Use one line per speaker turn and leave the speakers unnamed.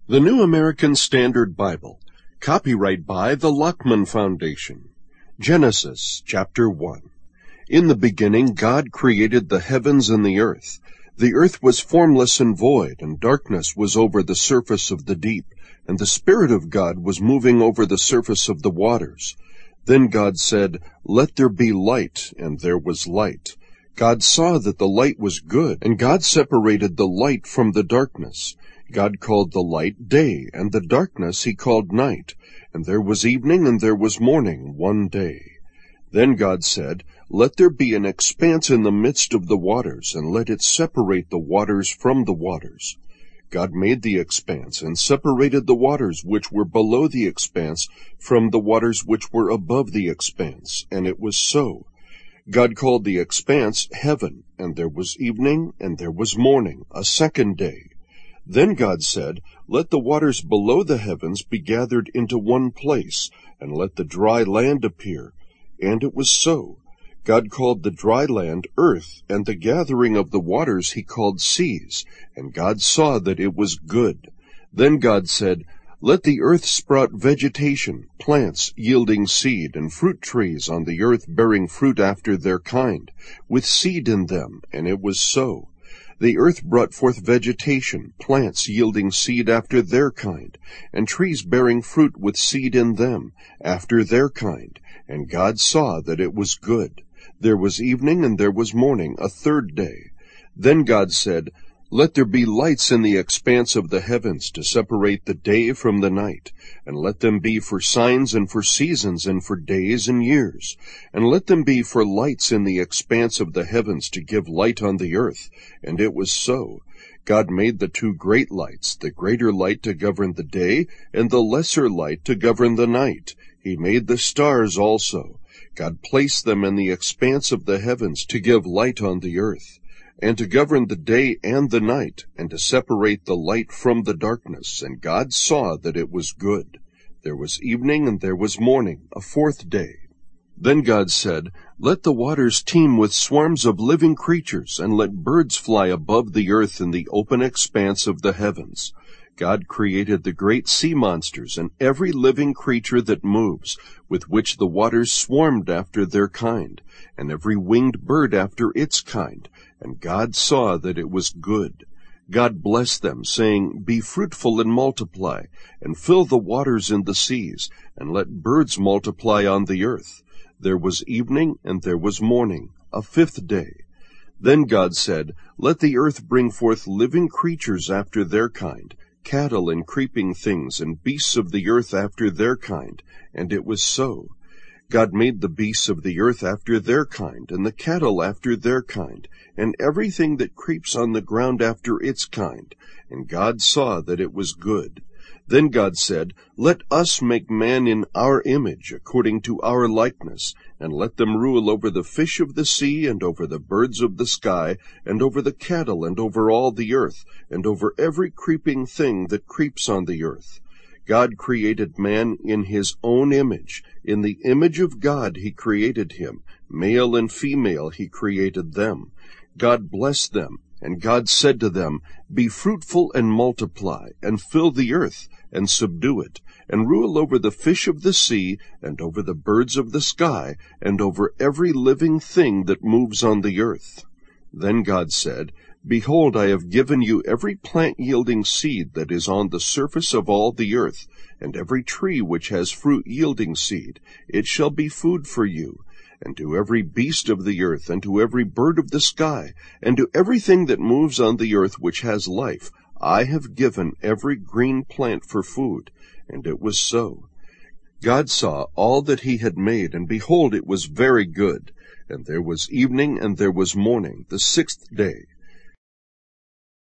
The New American Standard Bible. Copyright by the Lockman Foundation. Genesis chapter 1. In the beginning God created the heavens and the earth. The earth was formless and void, and darkness was over the surface of the deep, and the Spirit of God was moving over the surface of the waters. Then God said, "Let there be light," and there was light. God saw that the light was good, and God separated the light from the darkness. God called the light day, and the darkness he called night. And there was evening and there was morning, one day. Then God said, "Let there be an expanse in the midst of the waters, and let it separate the waters from the waters." God made the expanse, and separated the waters which were below the expanse from the waters which were above the expanse, and it was so. God called the expanse heaven, and there was evening and there was morning, a second day. Then God said, "Let the waters below the heavens be gathered into one place, and let the dry land appear." And it was so. God called the dry land earth, and the gathering of the waters he called seas. And God saw that it was good. Then God said, "Let the earth sprout vegetation, plants yielding seed, and fruit trees on the earth bearing fruit after their kind, with seed in them." And it was so. The earth brought forth vegetation, plants yielding seed after their kind, and trees bearing fruit with seed in them, after their kind. And God saw that it was good. There was evening and there was morning, a third day. Then God said, "Let there be lights in the expanse of the heavens to separate the day from the night, and let them be for signs and for seasons and for days and years, and let them be for lights in the expanse of the heavens to give light on the earth." And it was so. God made the two great lights, the greater light to govern the day, and the lesser light to govern the night. He made the stars also. God placed them in the expanse of the heavens to give light on the earth, and to govern the day and the night, and to separate the light from the darkness. And God saw that it was good. There was evening and there was morning, a fourth day. Then God said, "Let the waters teem with swarms of living creatures, and let birds fly above the earth in the open expanse of the heavens." God created the great sea monsters and every living creature that moves, with which the waters swarmed after their kind, and every winged bird after its kind. And God saw that it was good. God blessed them, saying, "Be fruitful and multiply, and fill the waters in the seas, and let birds multiply on the earth." There was evening and there was morning, a fifth day. Then God said, "Let the earth bring forth living creatures after their kind, cattle and creeping things, and beasts of the earth after their kind." And it was so. God made the beasts of the earth after their kind, and the cattle after their kind, and everything that creeps on the ground after its kind. And God saw that it was good. Then God said, "Let us make man in our image, according to our likeness, and let them rule over the fish of the sea, and over the birds of the sky, and over the cattle, and over all the earth, and over every creeping thing that creeps on the earth." God created man in his own image. In the image of God he created him. Male and female he created them. God blessed them, and God said to them, "Be fruitful and multiply, and fill the earth, and subdue it, and rule over the fish of the sea, and over the birds of the sky, and over every living thing that moves on the earth." Then God said, "Behold, I have given you every plant yielding seed that is on the surface of all the earth, and every tree which has fruit yielding seed. It shall be food for you. And to every beast of the earth, and to every bird of the sky, and to everything that moves on the earth which has life, I have given every green plant for food." And it was so. God saw all that he had made, and behold, it was very good. And there was evening and there was morning, the sixth day.